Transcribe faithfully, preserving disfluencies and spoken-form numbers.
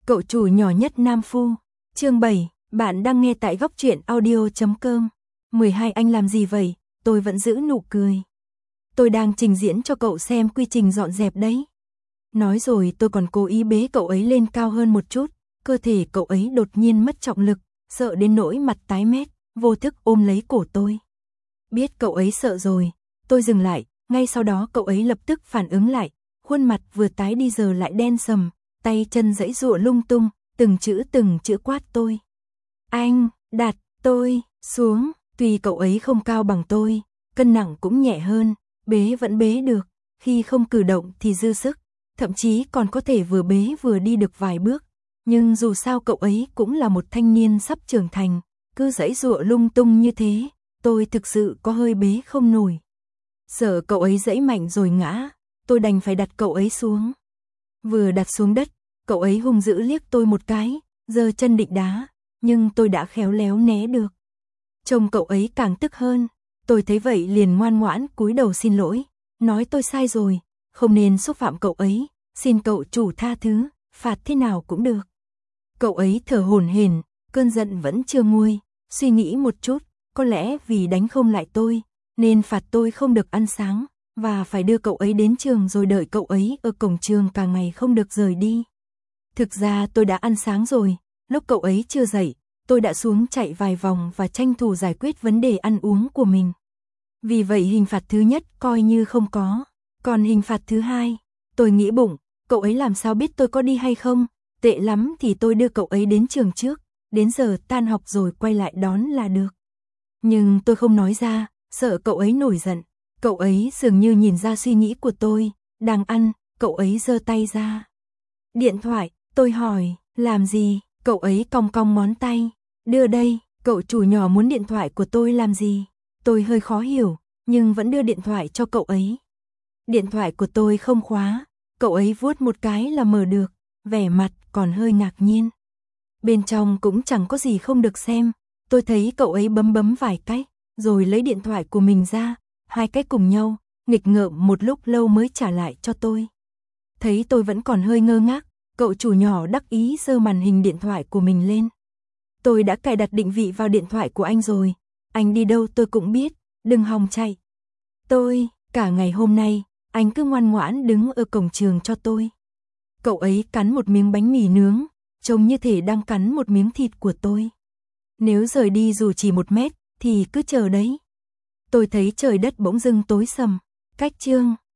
Cậu chủ nhỏ nhất Nam Phu. Chương bảy, bạn đang nghe tại góc truyện audio chấm com. mười hai Anh làm gì vậy? Tôi vẫn giữ nụ cười. Tôi đang trình diễn cho cậu xem quy trình dọn dẹp đấy. Nói rồi tôi còn cố ý bế cậu ấy lên cao hơn một chút. Cơ thể cậu ấy đột nhiên mất trọng lực, sợ đến nỗi mặt tái mét, vô thức ôm lấy cổ tôi. Biết cậu ấy sợ rồi, tôi dừng lại, ngay sau đó cậu ấy lập tức phản ứng lại, khuôn mặt vừa tái đi giờ lại đen sầm, tay chân giãy giụa lung tung, từng chữ từng chữ quát tôi. Anh, đặt tôi xuống, tuy cậu ấy không cao bằng tôi, cân nặng cũng nhẹ hơn, bế vẫn bế được, khi không cử động thì dư sức, thậm chí còn có thể vừa bế vừa đi được vài bước. Nhưng dù sao cậu ấy cũng là một thanh niên sắp trưởng thành, cứ giãy giụa lung tung như thế, tôi thực sự có hơi bế không nổi. Sợ cậu ấy giãy mạnh rồi ngã, tôi đành phải đặt cậu ấy xuống. Vừa đặt xuống đất, cậu ấy hung dữ liếc tôi một cái, giơ chân định đá, nhưng tôi đã khéo léo né được. Trông cậu ấy càng tức hơn, tôi thấy vậy liền ngoan ngoãn cúi đầu xin lỗi, nói tôi sai rồi, không nên xúc phạm cậu ấy, xin cậu chủ tha thứ, phạt thế nào cũng được. Cậu ấy thở hổn hển, cơn giận vẫn chưa nguôi, suy nghĩ một chút, có lẽ vì đánh không lại tôi, nên phạt tôi không được ăn sáng, và phải đưa cậu ấy đến trường rồi đợi cậu ấy ở cổng trường cả ngày không được rời đi. Thực ra tôi đã ăn sáng rồi, lúc cậu ấy chưa dậy, tôi đã xuống chạy vài vòng và tranh thủ giải quyết vấn đề ăn uống của mình. Vì vậy hình phạt thứ nhất coi như không có, còn hình phạt thứ hai, tôi nghĩ bụng, cậu ấy làm sao biết tôi có đi hay không, tệ lắm thì tôi đưa cậu ấy đến trường trước, đến giờ tan học rồi quay lại đón là được. Nhưng tôi không nói ra, sợ cậu ấy nổi giận, cậu ấy dường như nhìn ra suy nghĩ của tôi, đang ăn, cậu ấy giơ tay ra. Điện thoại, tôi hỏi, làm gì, cậu ấy cong cong ngón tay, đưa đây, cậu chủ nhỏ muốn điện thoại của tôi làm gì, tôi hơi khó hiểu, nhưng vẫn đưa điện thoại cho cậu ấy. Điện thoại của tôi không khóa, cậu ấy vuốt một cái là mở được, vẻ mặt còn hơi ngạc nhiên. Bên trong cũng chẳng có gì không được xem, tôi thấy cậu ấy bấm bấm vài cách, rồi lấy điện thoại của mình ra, hai cái cùng nhau, nghịch ngợm một lúc lâu mới trả lại cho tôi. Thấy tôi vẫn còn hơi ngơ ngác, cậu chủ nhỏ đắc ý giơ màn hình điện thoại của mình lên. Tôi đã cài đặt định vị vào điện thoại của anh rồi, anh đi đâu tôi cũng biết, đừng hòng chạy. Tôi, cả ngày hôm nay, anh cứ ngoan ngoãn đứng ở cổng trường cho tôi. Cậu ấy cắn một miếng bánh mì nướng, trông như thể đang cắn một miếng thịt của tôi. Nếu rời đi dù chỉ một mét, thì cứ chờ đấy. Tôi thấy trời đất bỗng dưng tối sầm, cách chương.